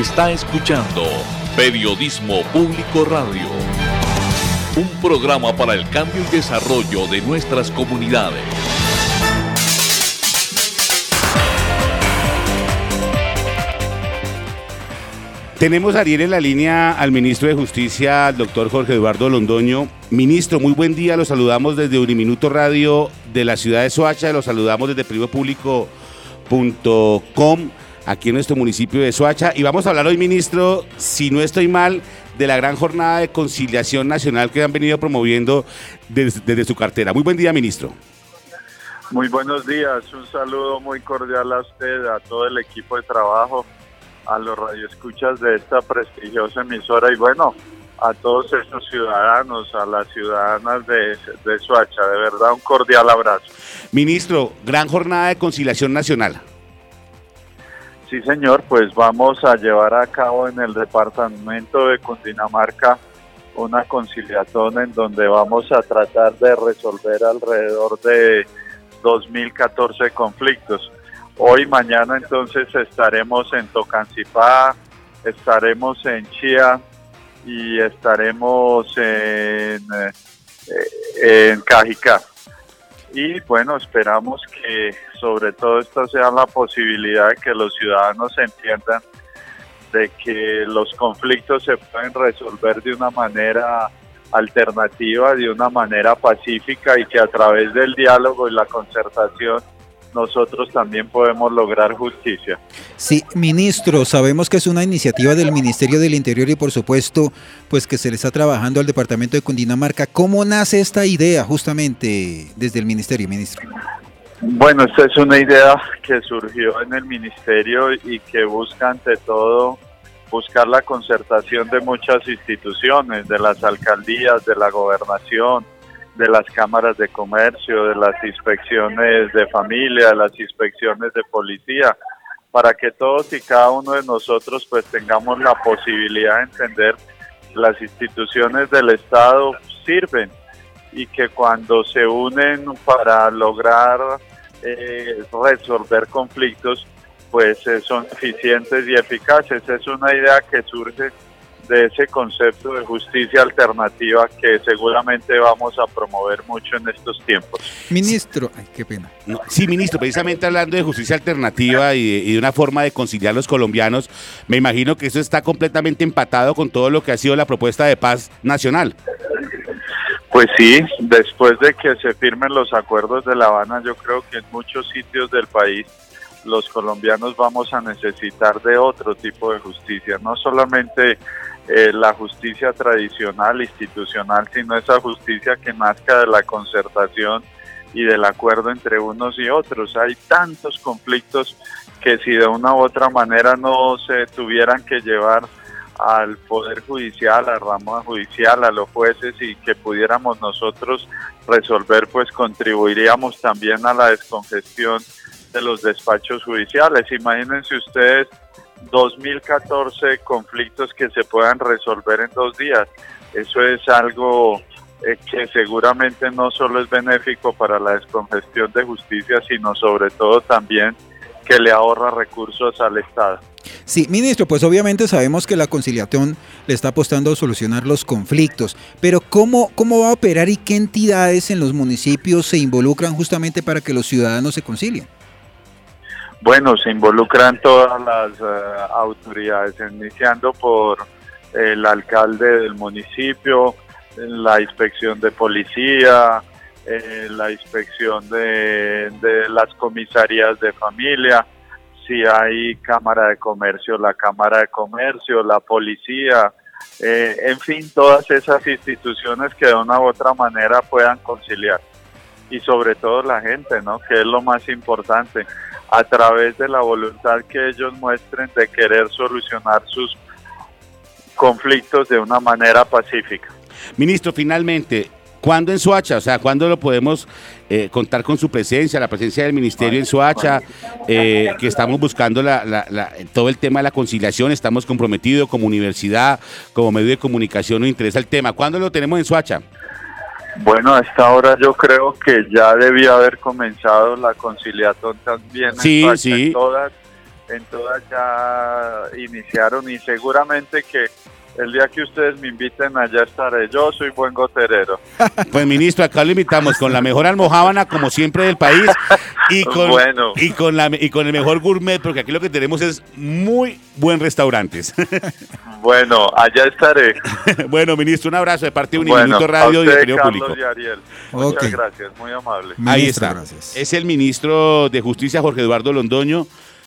Está escuchando Periodismo Público Radio, un programa para el cambio y desarrollo de nuestras comunidades. Tenemos a Ariel en la línea al ministro de Justicia, al doctor Jorge Eduardo Londoño. Ministro, muy buen día, los saludamos desde Uniminuto Radio de la ciudad de Soacha, los saludamos desde periodismopublico.com, aquí en nuestro municipio de Soacha, y vamos a hablar hoy, ministro, si no estoy mal, de la gran jornada de conciliación nacional que han venido promoviendo desde su cartera. Muy buen día, ministro. Muy buenos días, un saludo muy cordial a usted, a todo el equipo de trabajo, a los radioescuchas de esta prestigiosa emisora y bueno, a todos estos ciudadanos, a las ciudadanas de Soacha, de verdad un cordial abrazo. Ministro, gran jornada de conciliación nacional. Sí señor, pues vamos a llevar a cabo en el departamento de Cundinamarca una conciliación en donde vamos a tratar de resolver alrededor de 2014 conflictos. Hoy, mañana, entonces, estaremos en Tocancipá, estaremos en Chía y estaremos en Cajicá. Y bueno, esperamos que sobre todo esta sea la posibilidad de que los ciudadanos entiendan de que los conflictos se pueden resolver de una manera alternativa, de una manera pacífica y que a través del diálogo y la concertación nosotros también podemos lograr justicia. Sí, ministro, sabemos que es una iniciativa del Ministerio del Interior y por supuesto, pues que se le está trabajando al departamento de Cundinamarca. ¿Cómo nace esta idea justamente desde el Ministerio, ministro? Bueno, esta es una idea que surgió en el Ministerio y que busca ante todo buscar la concertación de muchas instituciones, de las alcaldías, de la gobernación, de las cámaras de comercio, de las inspecciones de familia, de las inspecciones de policía, para que todos y cada uno de nosotros pues tengamos la posibilidad de entender que las instituciones del Estado sirven y que cuando se unen para lograr resolver conflictos pues son eficientes y eficaces. Es una idea que surge de ese concepto de justicia alternativa que seguramente vamos a promover mucho en estos tiempos. Ministro, ay, qué pena. Sí, ministro, precisamente hablando de justicia alternativa y de una forma de conciliar a los colombianos, me imagino que eso está completamente empatado con todo lo que ha sido la propuesta de paz nacional. Pues sí, después de que se firmen los acuerdos de La Habana, yo creo que en muchos sitios del país los colombianos vamos a necesitar de otro tipo de justicia, no solamente la justicia tradicional, institucional, sino esa justicia que nazca de la concertación y del acuerdo entre unos y otros. Hay tantos conflictos que si de una u otra manera no se tuvieran que llevar al Poder Judicial, a la rama judicial, a los jueces y que pudiéramos nosotros resolver, pues contribuiríamos también a la descongestión de los despachos judiciales. Imagínense ustedes 2014 conflictos que se puedan resolver en 2 días. Eso es algo que seguramente no solo es benéfico para la descongestión de justicia, sino sobre todo también que le ahorra recursos al Estado. Sí, ministro, pues obviamente sabemos que la conciliación le está apostando a solucionar los conflictos, pero ¿cómo va a operar y qué entidades en los municipios se involucran justamente para que los ciudadanos se concilien? Bueno, se involucran todas las autoridades, iniciando por el alcalde del municipio, la inspección de policía, la inspección de las comisarías de familia, si hay cámara de comercio, la cámara de comercio, la policía, en fin, todas esas instituciones que de una u otra manera puedan conciliar. Y sobre todo la gente, ¿no?, que es lo más importante, a través de la voluntad que ellos muestren de querer solucionar sus conflictos de una manera pacífica. Ministro, finalmente, ¿cuándo en Soacha? O sea, ¿cuándo lo podemos contar con su presencia, la presencia del Ministerio en Soacha? Que estamos buscando todo el tema de la conciliación, estamos comprometidos como universidad, como medio de comunicación, nos interesa el tema. ¿Cuándo lo tenemos en Soacha? Bueno, a esta hora yo creo que ya debía haber comenzado la conciliación también sí, en sí. todas en todas ya iniciaron y seguramente que el día que ustedes me inviten allá estaré. Yo soy buen goterero. Pues ministro, acá lo invitamos con la mejor almojábana como siempre del país y con, Bueno. y con el mejor gourmet, porque aquí lo que tenemos es muy buen restaurantes. Bueno, allá estaré. Bueno, ministro, un abrazo de parte de Bueno, Uniminuto a Radio y de usted, Opinión Carlos Público. y Ariel. Muchas Ok. gracias, muy amable. Ahí Ministro, está. gracias. Es el ministro de Justicia, Jorge Eduardo Londoño.